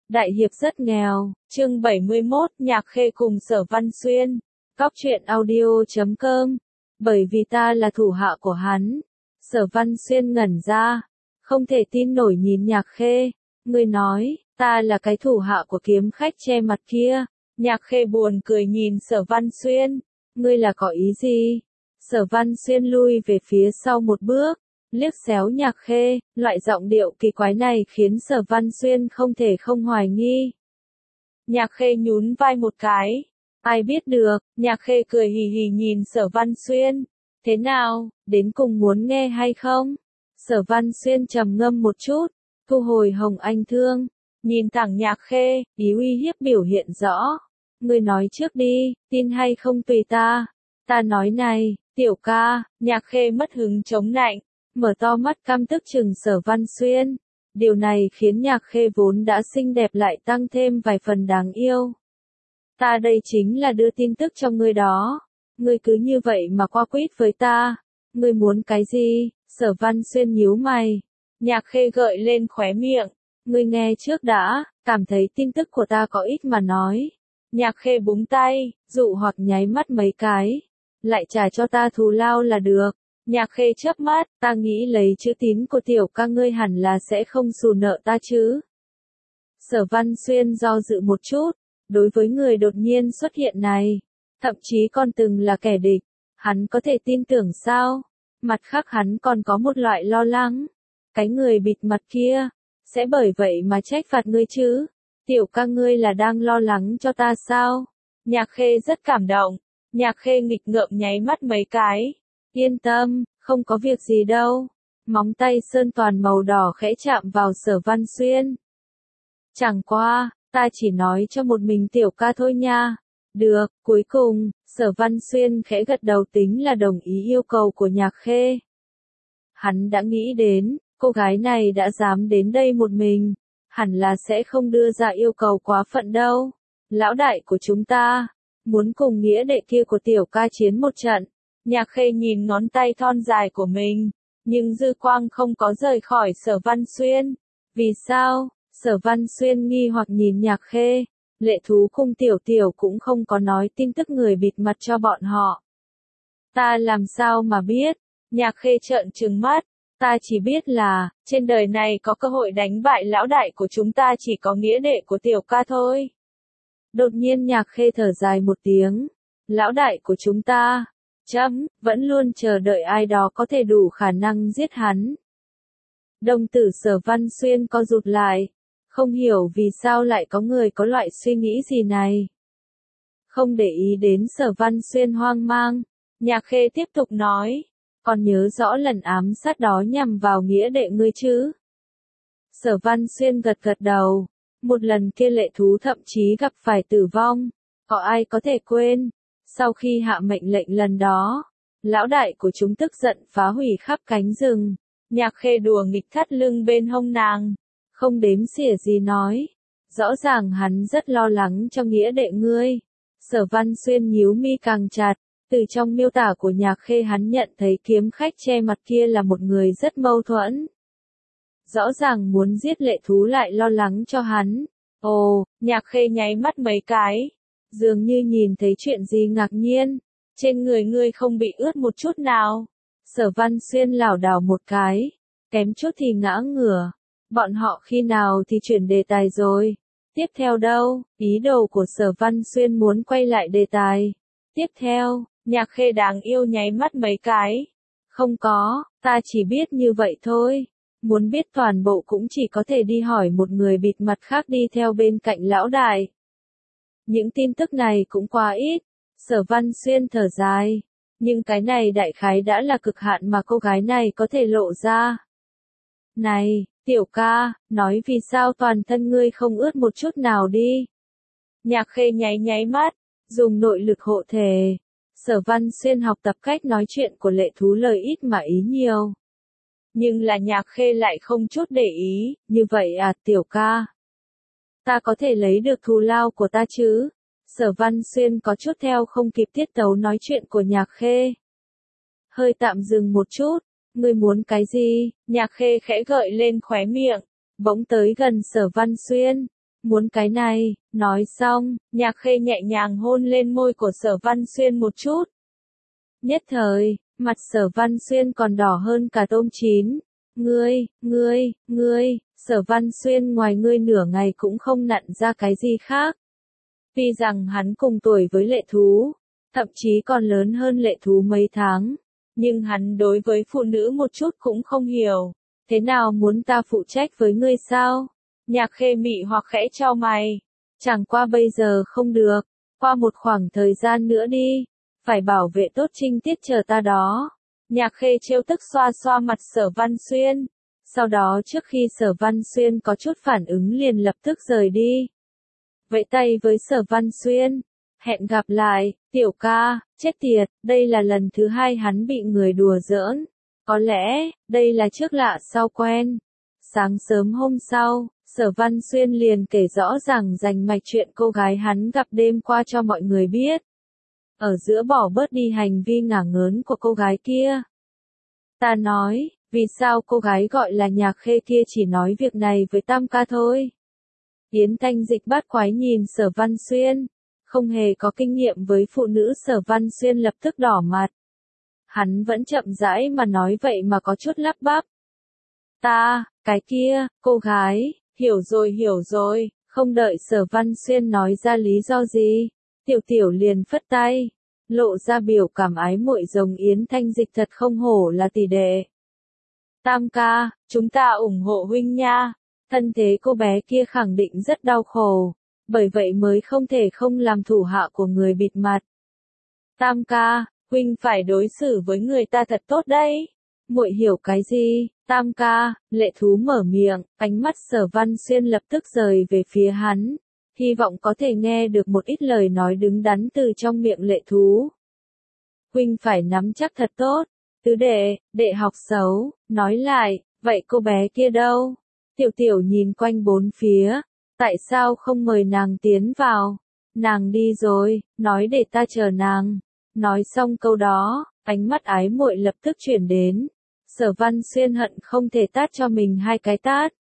Đại hiệp rất nghèo, chương 71, Nhạc Khê cùng Sở Văn Xuyên. Cóc truyện audio.com. Bởi vì ta là thủ hạ của hắn. Sở Văn Xuyên ngẩn ra, không thể tin nổi nhìn Nhạc Khê. Ngươi nói, ta là cái thủ hạ của kiếm khách che mặt kia. Nhạc Khê buồn cười nhìn Sở Văn Xuyên. Ngươi là có ý gì? Sở Văn Xuyên lui về phía sau một bước, liếc xéo Nhạc Khê, loại giọng điệu kỳ quái này khiến Sở Văn Xuyên không thể không hoài nghi. Nhạc Khê nhún vai một cái. Ai biết được, Nhạc Khê cười hì hì nhìn Sở Văn Xuyên. Thế nào, đến cùng muốn nghe hay không? Sở Văn Xuyên trầm ngâm một chút, thu hồi hồng anh thương, nhìn thẳng Nhạc Khê, ý uy hiếp biểu hiện rõ. Ngươi nói trước đi, tin hay không tùy ta. Ta nói này, tiểu ca. Nhạc Khê mất hứng chống nạnh, mở to mắt căm tức chừng Sở Văn Xuyên. Điều này khiến Nhạc Khê vốn đã xinh đẹp lại tăng thêm vài phần đáng yêu. Ta đây chính là đưa tin tức cho ngươi đó. Ngươi cứ như vậy mà qua quýt với ta. Ngươi muốn cái gì? Sở Văn Xuyên nhíu mày. Nhạc Khê gợi lên khóe miệng. Ngươi nghe trước đã, cảm thấy tin tức của ta có ít mà nói. Nhạc Khê búng tay, dụ hoặc nháy mắt mấy cái. Lại trả cho ta thù lao là được. Nhạc Khê chớp mắt, ta nghĩ lấy chữ tín của tiểu ca ngươi hẳn là sẽ không xù nợ ta chứ. Sở Văn Xuyên do dự một chút, đối với người đột nhiên xuất hiện này, thậm chí còn từng là kẻ địch, hắn có thể tin tưởng sao? Mặt khác hắn còn có một loại lo lắng, cái người bịt mặt kia, sẽ bởi vậy mà trách phạt ngươi chứ? Tiểu ca ngươi là đang lo lắng cho ta sao? Nhạc Khê rất cảm động, Nhạc Khê nghịch ngợm nháy mắt mấy cái. Yên tâm, không có việc gì đâu. Móng tay sơn toàn màu đỏ khẽ chạm vào Sở Văn Xuyên. Chẳng qua, ta chỉ nói cho một mình tiểu ca thôi nha. Được, cuối cùng, Sở Văn Xuyên khẽ gật đầu tính là đồng ý yêu cầu của Nhạc Khê. Hắn đã nghĩ đến, cô gái này đã dám đến đây một mình, hẳn là sẽ không đưa ra yêu cầu quá phận đâu. Lão đại của chúng ta, muốn cùng nghĩa đệ kia của tiểu ca chiến một trận. Nhạc Khê nhìn ngón tay thon dài của mình, nhưng dư quang không có rời khỏi Sở Văn Xuyên. Vì sao? Sở Văn Xuyên nghi hoặc nhìn Nhạc Khê. Lệ thú cung tiểu tiểu cũng không có nói tin tức người bịt mặt cho bọn họ. Ta làm sao mà biết? Nhạc Khê trợn trừng mắt. Ta chỉ biết là, trên đời này có cơ hội đánh bại lão đại của chúng ta chỉ có nghĩa đệ của tiểu ca thôi. Đột nhiên Nhạc Khê thở dài một tiếng. Lão đại của chúng ta, vẫn luôn chờ đợi ai đó có thể đủ khả năng giết hắn. Đồng tử Sở Văn Xuyên co rụt lại, không hiểu vì sao lại có người có loại suy nghĩ gì này. Không để ý đến Sở Văn Xuyên hoang mang, Nhạc Khê tiếp tục nói, còn nhớ rõ lần ám sát đó nhằm vào nghĩa đệ ngươi chứ? Sở Văn Xuyên gật gật đầu, một lần kia lệ thú thậm chí gặp phải tử vong, có ai có thể quên? Sau khi hạ mệnh lệnh lần đó, lão đại của chúng tức giận phá hủy khắp cánh rừng. Nhạc Khê đùa nghịch thắt lưng bên hông nàng, không đếm xỉa gì nói. Rõ ràng hắn rất lo lắng cho nghĩa đệ ngươi. Sở Văn Xuyên nhíu mi càng chặt, từ trong miêu tả của Nhạc Khê hắn nhận thấy kiếm khách che mặt kia là một người rất mâu thuẫn. Rõ ràng muốn giết lệ thú lại lo lắng cho hắn. Ồ, Nhạc Khê nháy mắt mấy cái. Dường như nhìn thấy chuyện gì ngạc nhiên, trên người ngươi không bị ướt một chút nào. Sở Văn Xuyên lảo đảo một cái, kém chút thì ngã ngửa. Bọn họ khi nào thì chuyển đề tài rồi? Tiếp theo đâu? Ý đồ của Sở Văn Xuyên muốn quay lại đề tài. Tiếp theo, Nhạc Khê đáng yêu nháy mắt mấy cái. Không có, ta chỉ biết như vậy thôi. Muốn biết toàn bộ cũng chỉ có thể đi hỏi một người bịt mặt khác đi theo bên cạnh lão đại. Những tin tức này cũng quá ít. Sở Văn Xuyên thở dài. Nhưng cái này đại khái đã là cực hạn mà cô gái này có thể lộ ra. Này, tiểu ca, nói vì sao toàn thân ngươi không ướt một chút nào đi. Nhạc Khê nháy mắt, dùng nội lực hộ thể. Sở Văn Xuyên học tập cách nói chuyện của lệ thú lời ít mà ý nhiều. Nhưng là Nhạc Khê lại không chút để ý, như vậy à tiểu ca. Ta có thể lấy được thù lao của ta chứ? Sở Văn Xuyên có chút theo không kịp tiết tấu nói chuyện của Nhạc Khê. Hơi tạm dừng một chút, ngươi muốn cái gì? Nhạc Khê khẽ gợi lên khóe miệng, bỗng tới gần Sở Văn Xuyên. Muốn cái này, nói xong, Nhạc Khê nhẹ nhàng hôn lên môi của Sở Văn Xuyên một chút. Nhất thời, mặt Sở Văn Xuyên còn đỏ hơn cả tôm chín. Ngươi, Sở Văn Xuyên ngoài ngươi nửa ngày cũng không nặn ra cái gì khác. Tuy rằng hắn cùng tuổi với Lệ Thú, thậm chí còn lớn hơn Lệ Thú mấy tháng, nhưng hắn đối với phụ nữ một chút cũng không hiểu. Thế nào muốn ta phụ trách với ngươi sao? Nhạc Khê mị hoặc khẽ chau mày. Chẳng qua bây giờ không được, qua một khoảng thời gian nữa đi, phải bảo vệ tốt Trinh Tiết chờ ta đó. Nhạc Khê trêu tức xoa xoa mặt Sở Văn Xuyên. Sau đó trước khi Sở Văn Xuyên có chút phản ứng liền lập tức rời đi. Vẫy tay với Sở Văn Xuyên. Hẹn gặp lại, tiểu ca, chết tiệt, đây là lần thứ hai hắn bị người đùa giỡn. Có lẽ, đây là trước lạ sau quen. Sáng sớm hôm sau, Sở Văn Xuyên liền kể rõ ràng rành mạch chuyện cô gái hắn gặp đêm qua cho mọi người biết. Ở giữa bỏ bớt đi hành vi ngả ngớn của cô gái kia. Ta nói, vì sao cô gái gọi là Nhạc Khê kia chỉ nói việc này với Tam ca thôi. Yến Thanh Dịch bát quái nhìn Sở Văn Xuyên, không hề có kinh nghiệm với phụ nữ. Sở Văn Xuyên lập tức đỏ mặt. Hắn vẫn chậm rãi mà nói vậy mà có chút lắp bắp. Cái kia, cô gái, hiểu rồi, không đợi Sở Văn Xuyên nói ra lý do gì, Tiểu Tiểu liền phất tay, lộ ra biểu cảm ái muội giống Yến Thanh Dịch thật không hổ là tỷ đệ. Tam ca, chúng ta ủng hộ huynh nha, thân thế cô bé kia khẳng định rất đau khổ, bởi vậy mới không thể không làm thủ hạ của người bịt mặt. Tam ca, huynh phải đối xử với người ta thật tốt đấy. Muội hiểu cái gì? Tam ca, Lệ Thú mở miệng, ánh mắt Sở Văn Xuyên lập tức rời về phía hắn, hy vọng có thể nghe được một ít lời nói đứng đắn từ trong miệng Lệ Thú. Huynh phải nắm chắc thật tốt. Tứ đệ học xấu, nói lại, vậy cô bé kia đâu? Tiểu Tiểu nhìn quanh bốn phía, tại sao không mời nàng tiến vào? Nàng đi rồi, nói để ta chờ nàng. Nói xong câu đó, ánh mắt ái muội lập tức chuyển đến. Sở Văn Xuyên hận không thể tát cho mình hai cái tát.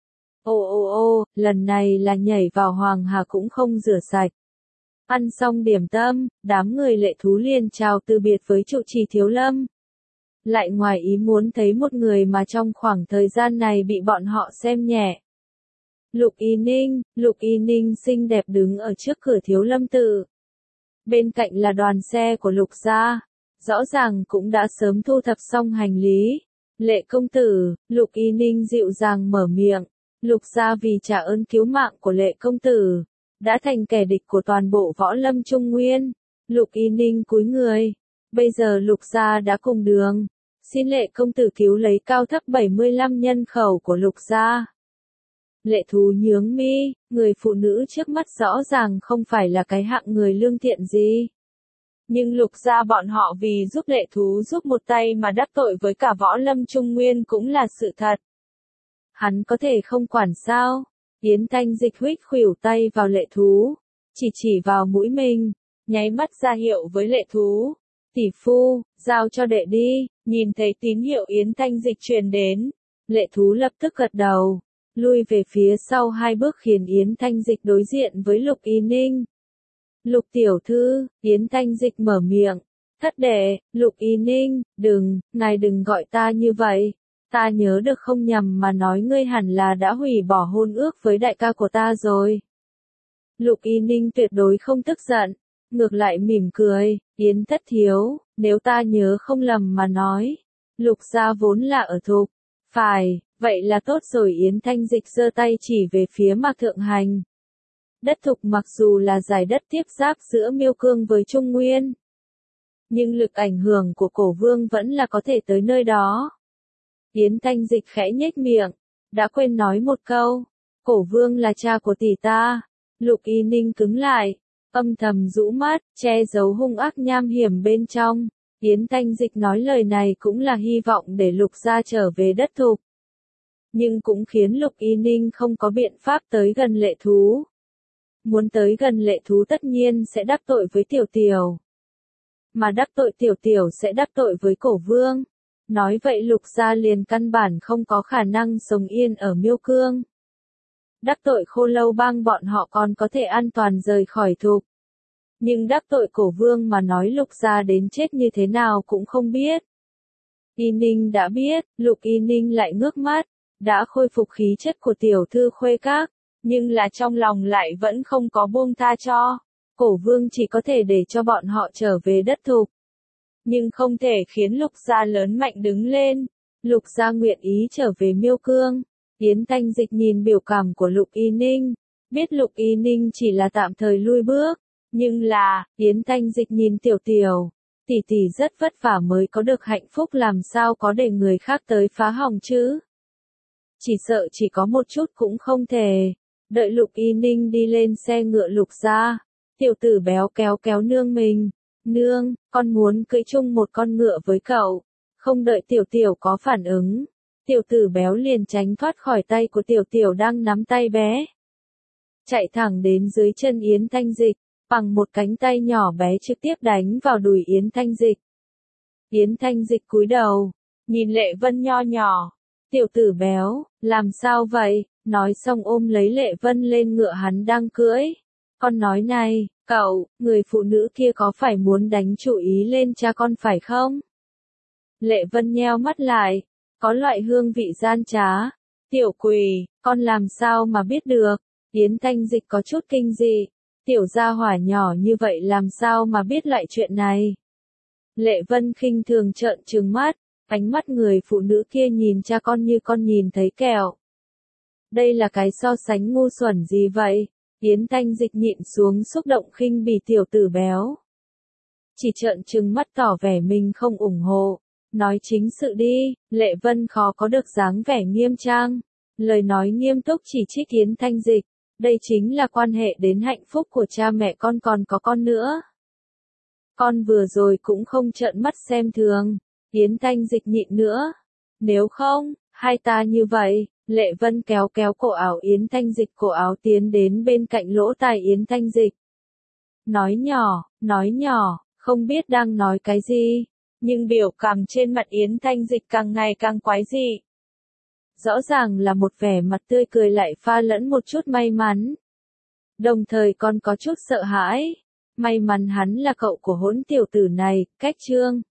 Lần này là nhảy vào Hoàng Hà cũng không rửa sạch. Ăn xong điểm tâm, đám người Lệ Thú liền chào từ biệt với trụ trì Thiếu Lâm. Lại ngoài ý muốn thấy một người mà trong khoảng thời gian này bị bọn họ xem nhẹ. Lục Y Ninh xinh đẹp đứng ở trước cửa Thiếu Lâm tự. Bên cạnh là đoàn xe của Lục gia, rõ ràng cũng đã sớm thu thập xong hành lý. Lệ công tử, Lục Y Ninh dịu dàng mở miệng. Lục gia vì trả ơn cứu mạng của Lệ công tử, đã thành kẻ địch của toàn bộ võ lâm Trung Nguyên. Lục Y Ninh cúi người. Bây giờ Lục gia đã cùng đường. Xin Lệ công tử cứu lấy cao thấp 75 nhân khẩu của Lục gia. Lệ Thú nhướng mi, người phụ nữ trước mắt rõ ràng không phải là cái hạng người lương thiện gì. Nhưng Lục gia bọn họ vì giúp Lệ Thú giúp một tay mà đắc tội với cả võ lâm Trung Nguyên cũng là sự thật. Hắn có thể không quản sao? Yến Thanh Dịch huých khuỷu tay vào Lệ Thú, chỉ vào mũi mình, nháy mắt ra hiệu với Lệ Thú. Tỷ phu, giao cho đệ đi. Nhìn thấy tín hiệu Yến Thanh Dịch truyền đến, Lệ Thú lập tức gật đầu, lui về phía sau hai bước khiến Yến Thanh Dịch đối diện với Lục Y Ninh. Lục tiểu thư, Yến Thanh Dịch mở miệng. Thất đệ, Lục Y Ninh, ngài đừng gọi ta như vậy. Ta nhớ được không nhầm mà nói ngươi hẳn là đã hủy bỏ hôn ước với đại ca của ta rồi. Lục Y Ninh tuyệt đối không tức giận, ngược lại mỉm cười. Yến thất thiếu, nếu ta nhớ không lầm mà nói, Lục gia vốn là ở Thục. Phải, vậy là tốt rồi. Yến Thanh Dịch giơ tay chỉ về phía Mạc Thượng Hành. Đất Thục mặc dù là giải đất tiếp giáp giữa Miêu Cương với Trung Nguyên, nhưng lực ảnh hưởng của Cổ Vương vẫn là có thể tới nơi đó. Yến Thanh Dịch khẽ nhếch miệng, đã quên nói một câu, Cổ Vương là cha của tỷ ta. Lục Y Ninh cứng lại, âm thầm rũ mắt, che giấu hung ác nham hiểm bên trong. Yến Thanh Dịch nói lời này cũng là hy vọng để Lục gia trở về đất Thục. Nhưng cũng khiến Lục Y Ninh không có biện pháp tới gần Lệ Thú. Muốn tới gần Lệ Thú tất nhiên sẽ đắc tội với Tiểu Tiểu. Mà đắc tội Tiểu Tiểu sẽ đắc tội với Cổ Vương. Nói vậy Lục gia liền căn bản không có khả năng sống yên ở Miêu Cương. Đắc tội Khô Lâu Bang bọn họ còn có thể an toàn rời khỏi Thục. Nhưng đắc tội Cổ Vương mà nói Lục gia đến chết như thế nào cũng không biết. Y Ninh đã biết, Lục Y Ninh lại ngước mắt, đã khôi phục khí chất của tiểu thư Khuê Các, nhưng là trong lòng lại vẫn không có buông tha cho. Cổ Vương chỉ có thể để cho bọn họ trở về đất Thục. Nhưng không thể khiến Lục gia lớn mạnh đứng lên. Lục gia nguyện ý trở về Miêu Cương. Yến Thanh Dịch nhìn biểu cảm của Lục Y Ninh, biết Lục Y Ninh chỉ là tạm thời lui bước, nhưng là, Yến Thanh Dịch nhìn Tiểu Tiểu, tỷ tỷ rất vất vả mới có được hạnh phúc làm sao có để người khác tới phá hỏng chứ. Chỉ sợ chỉ có một chút cũng không thể. Đợi Lục Y Ninh đi lên xe ngựa Lục gia, tiểu tử béo kéo kéo nương mình, nương, con muốn cưỡi chung một con ngựa với cậu. Không đợi Tiểu Tiểu có phản ứng, tiểu tử béo liền tránh thoát khỏi tay của Tiểu Tiểu đang nắm tay bé. Chạy thẳng đến dưới chân Yến Thanh Dịch, bằng một cánh tay nhỏ bé trực tiếp đánh vào đùi Yến Thanh Dịch. Yến Thanh Dịch cúi đầu, nhìn Lệ Vân nho nhỏ, tiểu tử béo, làm sao vậy, nói xong ôm lấy Lệ Vân lên ngựa hắn đang cưỡi. Con nói này, cậu, người phụ nữ kia có phải muốn đánh chủ ý lên cha con phải không? Lệ Vân nheo mắt lại, có loại hương vị gian trá. Tiểu quỷ, con làm sao mà biết được? Yến Thanh Dịch có chút kinh dị. Tiểu gia hỏa nhỏ như vậy làm sao mà biết lại chuyện này? Lệ Vân khinh thường trợn trừng mắt, ánh mắt người phụ nữ kia nhìn cha con như con nhìn thấy kẹo. Đây là cái so sánh ngu xuẩn gì vậy? Yến Thanh Dịch nhịn xuống xúc động khinh bỉ tiểu tử béo. Chỉ trợn trừng mắt tỏ vẻ mình không ủng hộ. Nói chính sự đi, Lệ Vân khó có được dáng vẻ nghiêm trang. Lời nói nghiêm túc chỉ trích Yến Thanh Dịch. Đây chính là quan hệ đến hạnh phúc của cha mẹ con còn có con nữa. Con vừa rồi cũng không trợn mắt xem thường. Yến Thanh Dịch nhịn nữa. Nếu không, hai ta như vậy. Lệ Vân kéo kéo cổ áo Yến Thanh Dịch, cổ áo tiến đến bên cạnh lỗ tai Yến Thanh Dịch. Nói nhỏ, không biết đang nói cái gì. Nhưng biểu cảm trên mặt Yến Thanh Dịch càng ngày càng quái dị. Rõ ràng là một vẻ mặt tươi cười lại pha lẫn một chút may mắn. Đồng thời còn có chút sợ hãi. May mắn hắn là cậu của hỗn tiểu tử này, cách Trương.